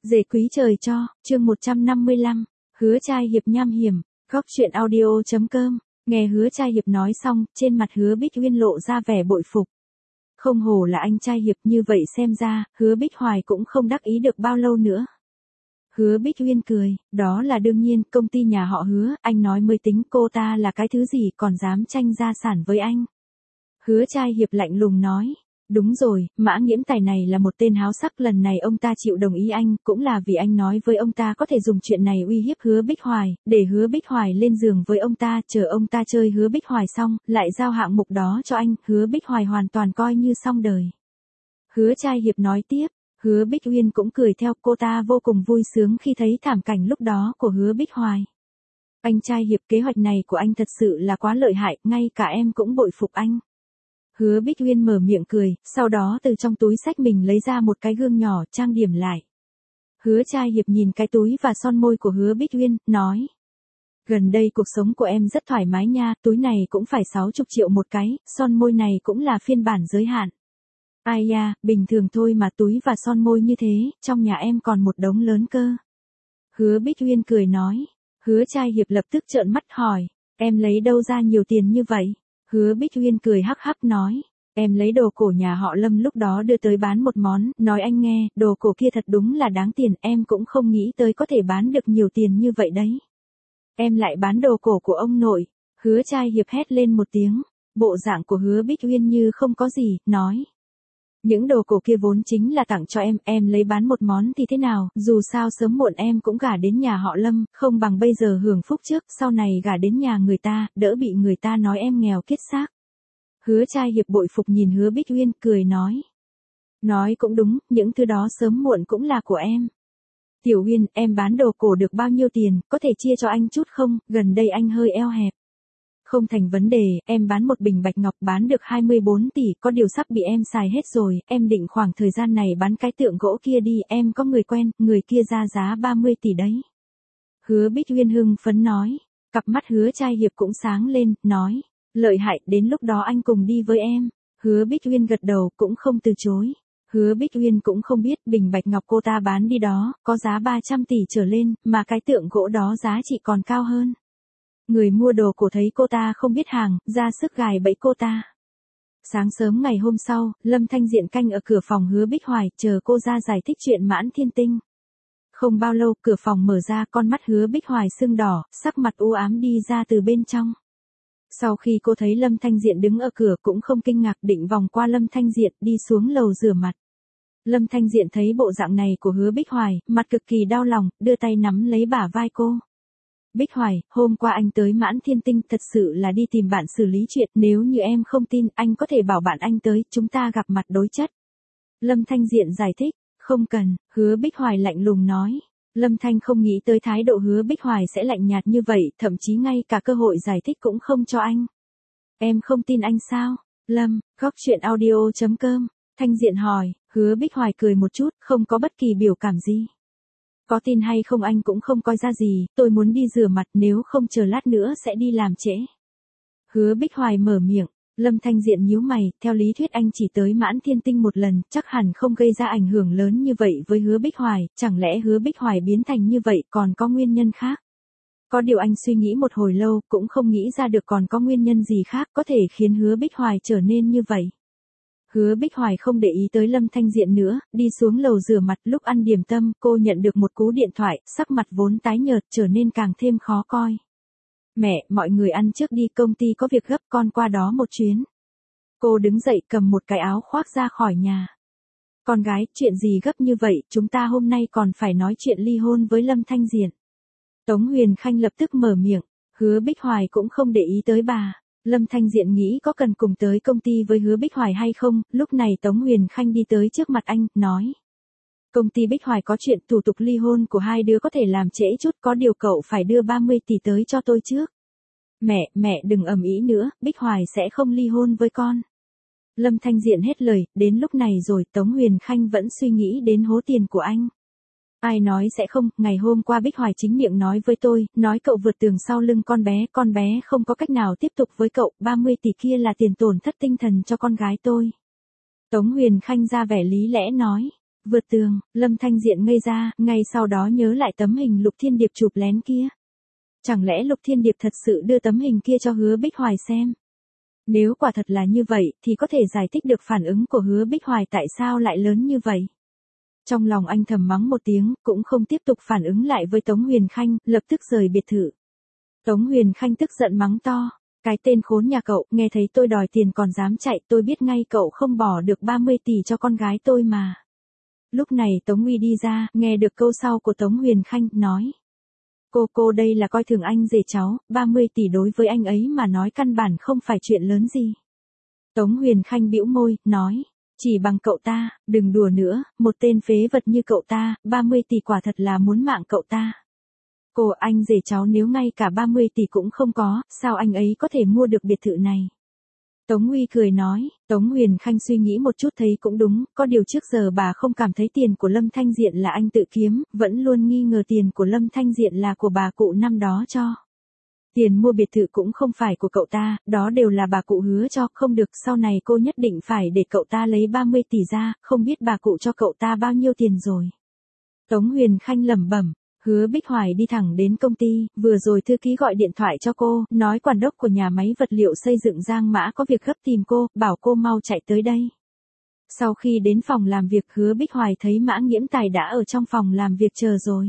Dề quý trời cho, chương 155, Hứa Trai Hiệp nham hiểm, góc truyện audio.com, nghe Hứa Trai Hiệp nói xong, trên mặt Hứa Bích Uyên lộ ra vẻ bội phục. Không hổ là anh trai Hiệp, như vậy xem ra, Hứa Bích Hoài cũng không đắc ý được bao lâu nữa. Hứa Bích Uyên cười, đó là đương nhiên, công ty nhà họ Hứa, anh nói mới tính, cô ta là cái thứ gì còn dám tranh gia sản với anh. Hứa Trai Hiệp lạnh lùng nói. Đúng rồi, Mã Nghiễm Tài này là một tên háo sắc, lần này ông ta chịu đồng ý anh, cũng là vì anh nói với ông ta có thể dùng chuyện này uy hiếp Hứa Bích Hoài, để Hứa Bích Hoài lên giường với ông ta, chờ ông ta chơi Hứa Bích Hoài xong, lại giao hạng mục đó cho anh, Hứa Bích Hoài hoàn toàn coi như xong đời. Hứa Trai Hiệp nói tiếp, Hứa Bích Uyên cũng cười theo, cô ta vô cùng vui sướng khi thấy thảm cảnh lúc đó của Hứa Bích Hoài. Anh trai Hiệp, kế hoạch này của anh thật sự là quá lợi hại, ngay cả em cũng bội phục anh. Hứa Bích Uyên mở miệng cười, sau đó từ trong túi xách mình lấy ra một cái gương nhỏ, trang điểm lại. Hứa Trai Hiệp nhìn cái túi và son môi của Hứa Bích Uyên, nói. Gần đây cuộc sống của em rất thoải mái nha, túi này cũng phải 60 triệu một cái, son môi này cũng là phiên bản giới hạn. Ai da, bình thường thôi mà túi và son môi như thế, trong nhà em còn một đống lớn cơ. Hứa Bích Uyên cười nói. Hứa Trai Hiệp lập tức trợn mắt hỏi, em lấy đâu ra nhiều tiền như vậy? Hứa Bích Uyên cười hắc hắc nói, em lấy đồ cổ nhà họ Lâm lúc đó đưa tới bán một món, nói anh nghe, đồ cổ kia thật đúng là đáng tiền, em cũng không nghĩ tới có thể bán được nhiều tiền như vậy đấy. Em lại bán đồ cổ của ông nội. Hứa Trai Hiệp hét lên một tiếng, bộ dạng của Hứa Bích Uyên như không có gì, nói. Những đồ cổ kia vốn chính là tặng cho em lấy bán một món thì thế nào, dù sao sớm muộn em cũng gả đến nhà họ Lâm, không bằng bây giờ hưởng phúc trước, sau này gả đến nhà người ta, đỡ bị người ta nói em nghèo kiết xác. Hứa Trai Hiệp bội phục nhìn Hứa Bích Uyên, cười nói. Nói cũng đúng, những thứ đó sớm muộn cũng là của em. Tiểu Uyên, em bán đồ cổ được bao nhiêu tiền, có thể chia cho anh chút không, gần đây anh hơi eo hẹp. Không thành vấn đề, em bán một bình bạch ngọc bán được 24 tỷ, có điều sắp bị em xài hết rồi, em định khoảng thời gian này bán cái tượng gỗ kia đi, em có người quen, người kia ra giá 30 tỷ đấy. Hứa Bích Uyên hưng phấn nói, cặp mắt Hứa Trai Hiệp cũng sáng lên, nói, lợi hại, đến lúc đó anh cùng đi với em. Hứa Bích Uyên gật đầu, cũng không từ chối. Hứa Bích Uyên cũng không biết bình bạch ngọc cô ta bán đi đó, có giá 300 tỷ trở lên, mà cái tượng gỗ đó giá trị còn cao hơn. Người mua đồ cổ thấy cô ta không biết hàng, ra sức gài bẫy cô ta. Sáng sớm ngày hôm sau, Lâm Thanh Diện canh ở cửa phòng Hứa Bích Hoài, chờ cô ra giải thích chuyện Mãn Thiên Tinh. Không bao lâu, cửa phòng mở ra, con mắt Hứa Bích Hoài sưng đỏ, sắc mặt u ám đi ra từ bên trong. Sau khi cô thấy Lâm Thanh Diện đứng ở cửa cũng không kinh ngạc, định vòng qua Lâm Thanh Diện đi xuống lầu rửa mặt. Lâm Thanh Diện thấy bộ dạng này của Hứa Bích Hoài, mặt cực kỳ đau lòng, đưa tay nắm lấy bả vai cô. Bích Hoài, hôm qua anh tới Mãn Thiên Tinh thật sự là đi tìm bạn xử lý chuyện, nếu như em không tin, anh có thể bảo bạn anh tới, chúng ta gặp mặt đối chất. Lâm Thanh Diện giải thích, không cần, Hứa Bích Hoài lạnh lùng nói. Lâm Thanh không nghĩ tới thái độ Hứa Bích Hoài sẽ lạnh nhạt như vậy, thậm chí ngay cả cơ hội giải thích cũng không cho anh. Em không tin anh sao? Lâm, góc truyện audio.com, Thanh Diện hỏi, Hứa Bích Hoài cười một chút, không có bất kỳ biểu cảm gì. Có tin hay không anh cũng không coi ra gì, tôi muốn đi rửa mặt, nếu không chờ lát nữa sẽ đi làm trễ. Hứa Bích Hoài mở miệng, Lâm Thanh Diện nhíu mày, theo lý thuyết anh chỉ tới Mãn Thiên Tinh một lần, chắc hẳn không gây ra ảnh hưởng lớn như vậy với Hứa Bích Hoài, chẳng lẽ Hứa Bích Hoài biến thành như vậy còn có nguyên nhân khác? Có điều anh suy nghĩ một hồi lâu, cũng không nghĩ ra được còn có nguyên nhân gì khác có thể khiến Hứa Bích Hoài trở nên như vậy. Hứa Bích Hoài không để ý tới Lâm Thanh Diện nữa, đi xuống lầu rửa mặt, lúc ăn điểm tâm, cô nhận được một cú điện thoại, sắc mặt vốn tái nhợt trở nên càng thêm khó coi. Mẹ, mọi người ăn trước đi, công ty có việc gấp, con qua đó một chuyến. Cô đứng dậy cầm một cái áo khoác ra khỏi nhà. Con gái, chuyện gì gấp như vậy, chúng ta hôm nay còn phải nói chuyện ly hôn với Lâm Thanh Diện. Tống Huyền Khanh lập tức mở miệng, Hứa Bích Hoài cũng không để ý tới bà. Lâm Thanh Diện nghĩ có cần cùng tới công ty với Hứa Bích Hoài hay không, lúc này Tống Huyền Khanh đi tới trước mặt anh, nói. Công ty Bích Hoài có chuyện thủ tục ly hôn của hai đứa có thể làm trễ chút, có điều cậu phải đưa 30 tỷ tới cho tôi trước. Mẹ đừng ầm ĩ nữa, Bích Hoài sẽ không ly hôn với con. Lâm Thanh Diện hết lời, đến lúc này rồi Tống Huyền Khanh vẫn suy nghĩ đến hố tiền của anh. Ai nói sẽ không, ngày hôm qua Bích Hoài chính miệng nói với tôi, nói cậu vượt tường sau lưng con bé không có cách nào tiếp tục với cậu, 30 tỷ kia là tiền tổn thất tinh thần cho con gái tôi. Tống Huyền Khanh ra vẻ lý lẽ nói, Vượt tường, Lâm Thanh Diện ngây ra, ngay sau đó nhớ lại tấm hình Lục Thiên Điệp chụp lén kia. Chẳng lẽ Lục Thiên Điệp thật sự đưa tấm hình kia cho Hứa Bích Hoài xem? Nếu quả thật là như vậy, thì có thể giải thích được phản ứng của Hứa Bích Hoài tại sao lại lớn như vậy. Trong lòng anh thầm mắng một tiếng, cũng không tiếp tục phản ứng lại với Tống Huyền Khanh, lập tức rời biệt thự. Tống Huyền Khanh tức giận mắng to. Cái tên khốn nhà cậu, nghe thấy tôi đòi tiền còn dám chạy, tôi biết ngay cậu không bỏ được 30 tỷ cho con gái tôi mà. Lúc này Tống Uy đi ra, nghe được câu sau của Tống Huyền Khanh, nói. Cô đây là coi thường anh rể cháu, 30 tỷ đối với anh ấy mà nói căn bản không phải chuyện lớn gì. Tống Huyền Khanh bĩu môi, nói. Chỉ bằng cậu ta, đừng đùa nữa, một tên phế vật như cậu ta, 30 tỷ quả thật là muốn mạng cậu ta. Anh rể cháu nếu ngay cả 30 tỷ cũng không có, sao anh ấy có thể mua được biệt thự này? Tống Uy cười nói, Tống Huyền Khanh suy nghĩ một chút thấy cũng đúng, có điều trước giờ bà không cảm thấy tiền của Lâm Thanh Diện là anh tự kiếm, vẫn luôn nghi ngờ tiền của Lâm Thanh Diện là của bà cụ năm đó cho. Tiền mua biệt thự cũng không phải của cậu ta, đó đều là bà cụ hứa cho, không được, sau này cô nhất định phải để cậu ta lấy 30 tỷ ra, không biết bà cụ cho cậu ta bao nhiêu tiền rồi. Tống Huyền Khanh lẩm bẩm. Hứa Bích Hoài đi thẳng đến công ty, vừa rồi thư ký gọi điện thoại cho cô, nói quản đốc của nhà máy vật liệu xây dựng Giang Mã có việc gấp tìm cô, bảo cô mau chạy tới đây. Sau khi đến phòng làm việc, Hứa Bích Hoài thấy Mã Nghiễm Tài đã ở trong phòng làm việc chờ rồi.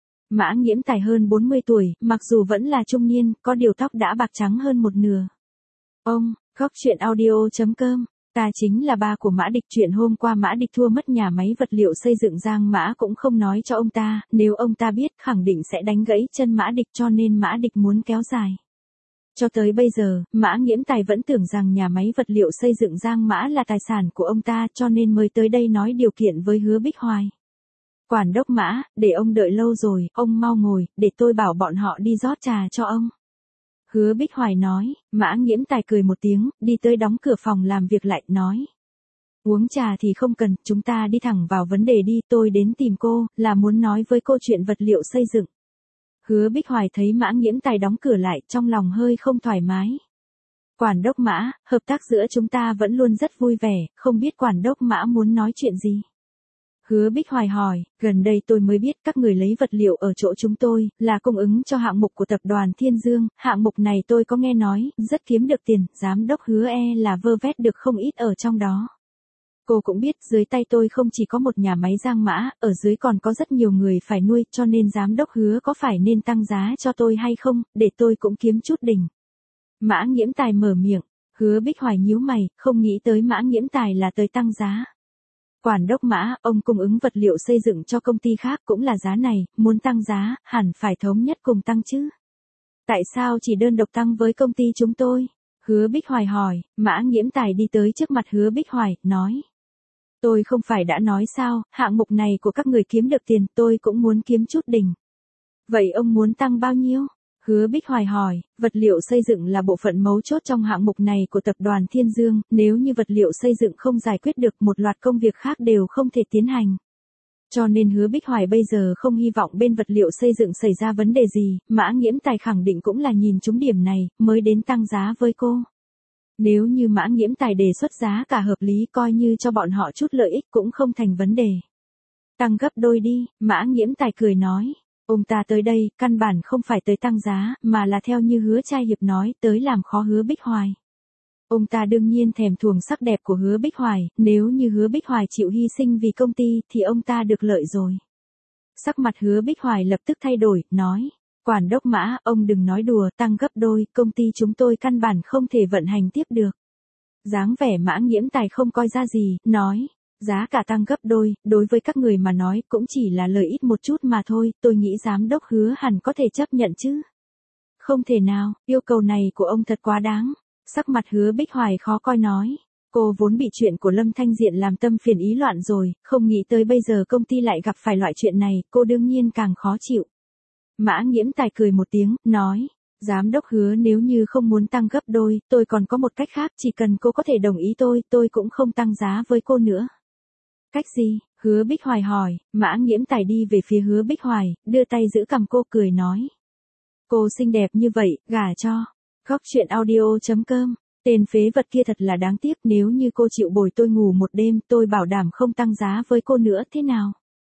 Mã Nghiễm Tài hơn 40 tuổi, mặc dù vẫn là trung niên, có điều tóc đã bạc trắng hơn một nửa. Ông, Góc Chuyện Audio.com. Ta chính là ba của Mã Địch. Chuyện hôm qua Mã Địch thua mất nhà máy vật liệu xây dựng Giang Mã cũng không nói cho ông ta, nếu ông ta biết khẳng định sẽ đánh gãy chân Mã Địch, cho nên Mã Địch muốn kéo dài. Cho tới bây giờ, Mã Nghiễm Tài vẫn tưởng rằng nhà máy vật liệu xây dựng Giang Mã là tài sản của ông ta, cho nên mới tới đây nói điều kiện với Hứa Bích Hoài. Quản đốc Mã, để ông đợi lâu rồi, ông mau ngồi, để tôi bảo bọn họ đi rót trà cho ông. Hứa Bích Hoài nói. Mã Nghiễm Tài cười một tiếng, đi tới đóng cửa phòng làm việc lại, nói. Uống trà thì không cần, chúng ta đi thẳng vào vấn đề đi, tôi đến tìm cô, là muốn nói với cô chuyện vật liệu xây dựng. Hứa Bích Hoài thấy Mã Nghiễm Tài đóng cửa lại, trong lòng hơi không thoải mái. Quản đốc Mã, hợp tác giữa chúng ta vẫn luôn rất vui vẻ, không biết quản đốc Mã muốn nói chuyện gì. Hứa Bích Hoài hỏi, gần đây tôi mới biết các người lấy vật liệu ở chỗ chúng tôi, là cung ứng cho hạng mục của tập đoàn Thiên Dương, hạng mục này tôi có nghe nói, rất kiếm được tiền, giám đốc Hứa là vơ vét được không ít ở trong đó. Cô cũng biết, dưới tay tôi không chỉ có một nhà máy Giang Mã, ở dưới còn có rất nhiều người phải nuôi, cho nên giám đốc Hứa có phải nên tăng giá cho tôi hay không, để tôi cũng kiếm chút đỉnh. Mã Nghiễm Tài mở miệng, Hứa Bích Hoài nhíu mày, không nghĩ tới Mã Nghiễm Tài là tới tăng giá. Quản đốc Mã, ông cung ứng vật liệu xây dựng cho công ty khác cũng là giá này, muốn tăng giá, hẳn phải thống nhất cùng tăng chứ. Tại sao chỉ đơn độc tăng với công ty chúng tôi? Hứa Bích Hoài hỏi. Mã Nghiễm Tài đi tới trước mặt Hứa Bích Hoài, nói. Tôi không phải đã nói sao, hạng mục này của các người kiếm được tiền, tôi cũng muốn kiếm chút đỉnh. Vậy ông muốn tăng bao nhiêu? Hứa Bích Hoài hỏi, vật liệu xây dựng là bộ phận mấu chốt trong hạng mục này của tập đoàn Thiên Dương, nếu như vật liệu xây dựng không giải quyết được, một loạt công việc khác đều không thể tiến hành. Cho nên Hứa Bích Hoài bây giờ không hy vọng bên vật liệu xây dựng xảy ra vấn đề gì, Mã Nghiễm Tài khẳng định cũng là nhìn trúng điểm này, mới đến tăng giá với cô. Nếu như Mã Nghiễm Tài đề xuất giá cả hợp lý, coi như cho bọn họ chút lợi ích cũng không thành vấn đề. Tăng gấp đôi đi, Mã Nghiễm Tài cười nói. Ông ta tới đây, căn bản không phải tới tăng giá, mà là theo như Hứa Trai Hiệp nói, tới làm khó Hứa Bích Hoài. Ông ta đương nhiên thèm thuồng sắc đẹp của Hứa Bích Hoài, nếu như Hứa Bích Hoài chịu hy sinh vì công ty, thì ông ta được lợi rồi. Sắc mặt Hứa Bích Hoài lập tức thay đổi, nói. Quản đốc Mã, ông đừng nói đùa, tăng gấp đôi, công ty chúng tôi căn bản không thể vận hành tiếp được. Dáng vẻ Mã Nghiễm Tài không coi ra gì, nói. Giá cả tăng gấp đôi, đối với các người mà nói cũng chỉ là lợi ít một chút mà thôi, tôi nghĩ giám đốc Hứa hẳn có thể chấp nhận chứ. Không thể nào, yêu cầu này của ông thật quá đáng. Sắc mặt Hứa Bích Hoài khó coi nói. Cô vốn bị chuyện của Lâm Thanh Diện làm tâm phiền ý loạn rồi, không nghĩ tới bây giờ công ty lại gặp phải loại chuyện này, cô đương nhiên càng khó chịu. Mã Nghiễm Tài cười một tiếng, nói. Giám đốc Hứa nếu như không muốn tăng gấp đôi, tôi còn có một cách khác, chỉ cần cô có thể đồng ý tôi cũng không tăng giá với cô nữa. Cách gì? Hứa Bích Hoài hỏi. Mã Nghiễm Tài đi về phía Hứa Bích Hoài, đưa tay giữ cằm cô, cười nói. Cô xinh đẹp như vậy, gả cho. Góc Chuyện Audio.com Tên phế vật kia thật là đáng tiếc, nếu như cô chịu bồi tôi ngủ một đêm, tôi bảo đảm không tăng giá với cô nữa, thế nào?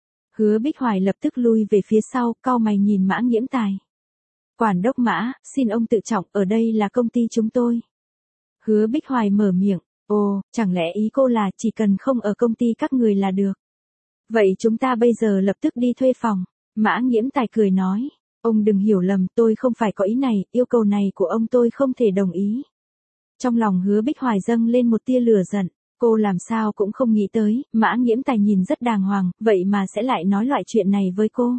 Hứa Bích Hoài lập tức lui về phía sau, cau mày nhìn Mã Nghiễm Tài. Quản đốc Mã, xin ông tự trọng, ở đây là công ty chúng tôi. Hứa Bích Hoài mở miệng, ồ, chẳng lẽ ý cô là chỉ cần không ở công ty các người là được. Vậy chúng ta bây giờ lập tức đi thuê phòng. Mã Nghiễm Tài cười nói, ông đừng hiểu lầm, tôi không phải có ý này, yêu cầu này của ông tôi không thể đồng ý. Trong lòng Hứa Bích Hoài dâng lên một tia lửa giận, cô làm sao cũng không nghĩ tới, Mã Nghiễm Tài nhìn rất đàng hoàng, vậy mà sẽ lại nói loại chuyện này với cô.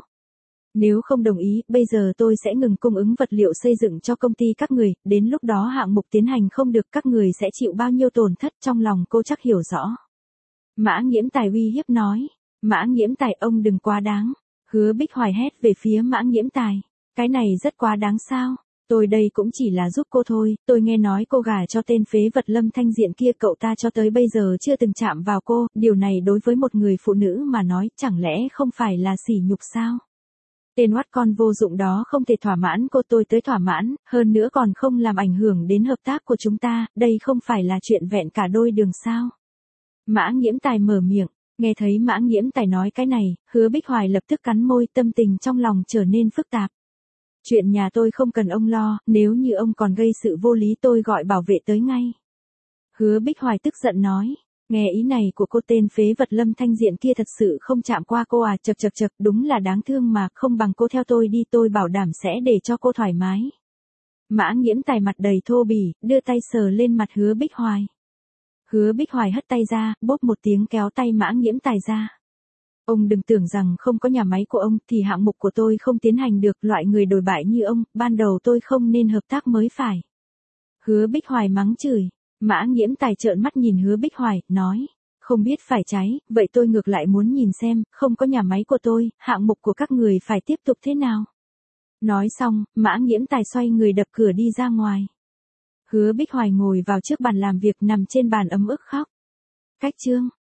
Nếu không đồng ý, bây giờ tôi sẽ ngừng cung ứng vật liệu xây dựng cho công ty các người, đến lúc đó hạng mục tiến hành không được, các người sẽ chịu bao nhiêu tổn thất, trong lòng cô chắc hiểu rõ. Mã Nghiễm Tài uy hiếp nói, Mã Nghiễm Tài ông đừng quá đáng. Hứa Bích Hoài hét về phía Mã Nghiễm Tài, cái này rất quá đáng sao? Tôi đây cũng chỉ là giúp cô thôi, tôi nghe nói cô gả cho tên phế vật Lâm Thanh Diện kia, cậu ta cho tới bây giờ chưa từng chạm vào cô, điều này đối với một người phụ nữ mà nói chẳng lẽ không phải là sỉ nhục sao? Tên oát con vô dụng đó không thể thỏa mãn cô, tôi tới thỏa mãn, hơn nữa còn không làm ảnh hưởng đến hợp tác của chúng ta, đây không phải là chuyện vẹn cả đôi đường sao? Mã Nghiễm Tài mở miệng, nghe thấy Mã Nghiễm Tài nói cái này, Hứa Bích Hoài lập tức cắn môi, tâm tình trong lòng trở nên phức tạp. Chuyện nhà tôi không cần ông lo, nếu như ông còn gây sự vô lý tôi gọi bảo vệ tới ngay. Hứa Bích Hoài tức giận nói, nghe ý này của cô, tên phế vật Lâm Thanh Diện kia thật sự không chạm qua cô à, chậc chậc chậc, đúng là đáng thương mà, không bằng cô theo tôi đi, tôi bảo đảm sẽ để cho cô thoải mái. Mã Nghiễm Tài mặt đầy thô bỉ, đưa tay sờ lên mặt Hứa Bích Hoài. Hứa Bích Hoài hất tay ra, bốp một tiếng kéo tay Mã Nghiễm Tài ra. Ông đừng tưởng rằng không có nhà máy của ông thì hạng mục của tôi không tiến hành được, loại người đồi bại như ông, ban đầu tôi không nên hợp tác mới phải. Hứa Bích Hoài mắng chửi, Mã Nghiễm Tài trợn mắt nhìn Hứa Bích Hoài, nói, không biết phải trái, vậy tôi ngược lại muốn nhìn xem, không có nhà máy của tôi, hạng mục của các người phải tiếp tục thế nào. Nói xong, Mã Nghiễm Tài xoay người đập cửa đi ra ngoài. Hứa Bích Hoài ngồi vào trước bàn làm việc, nằm trên bàn ấm ức khóc. Cách chương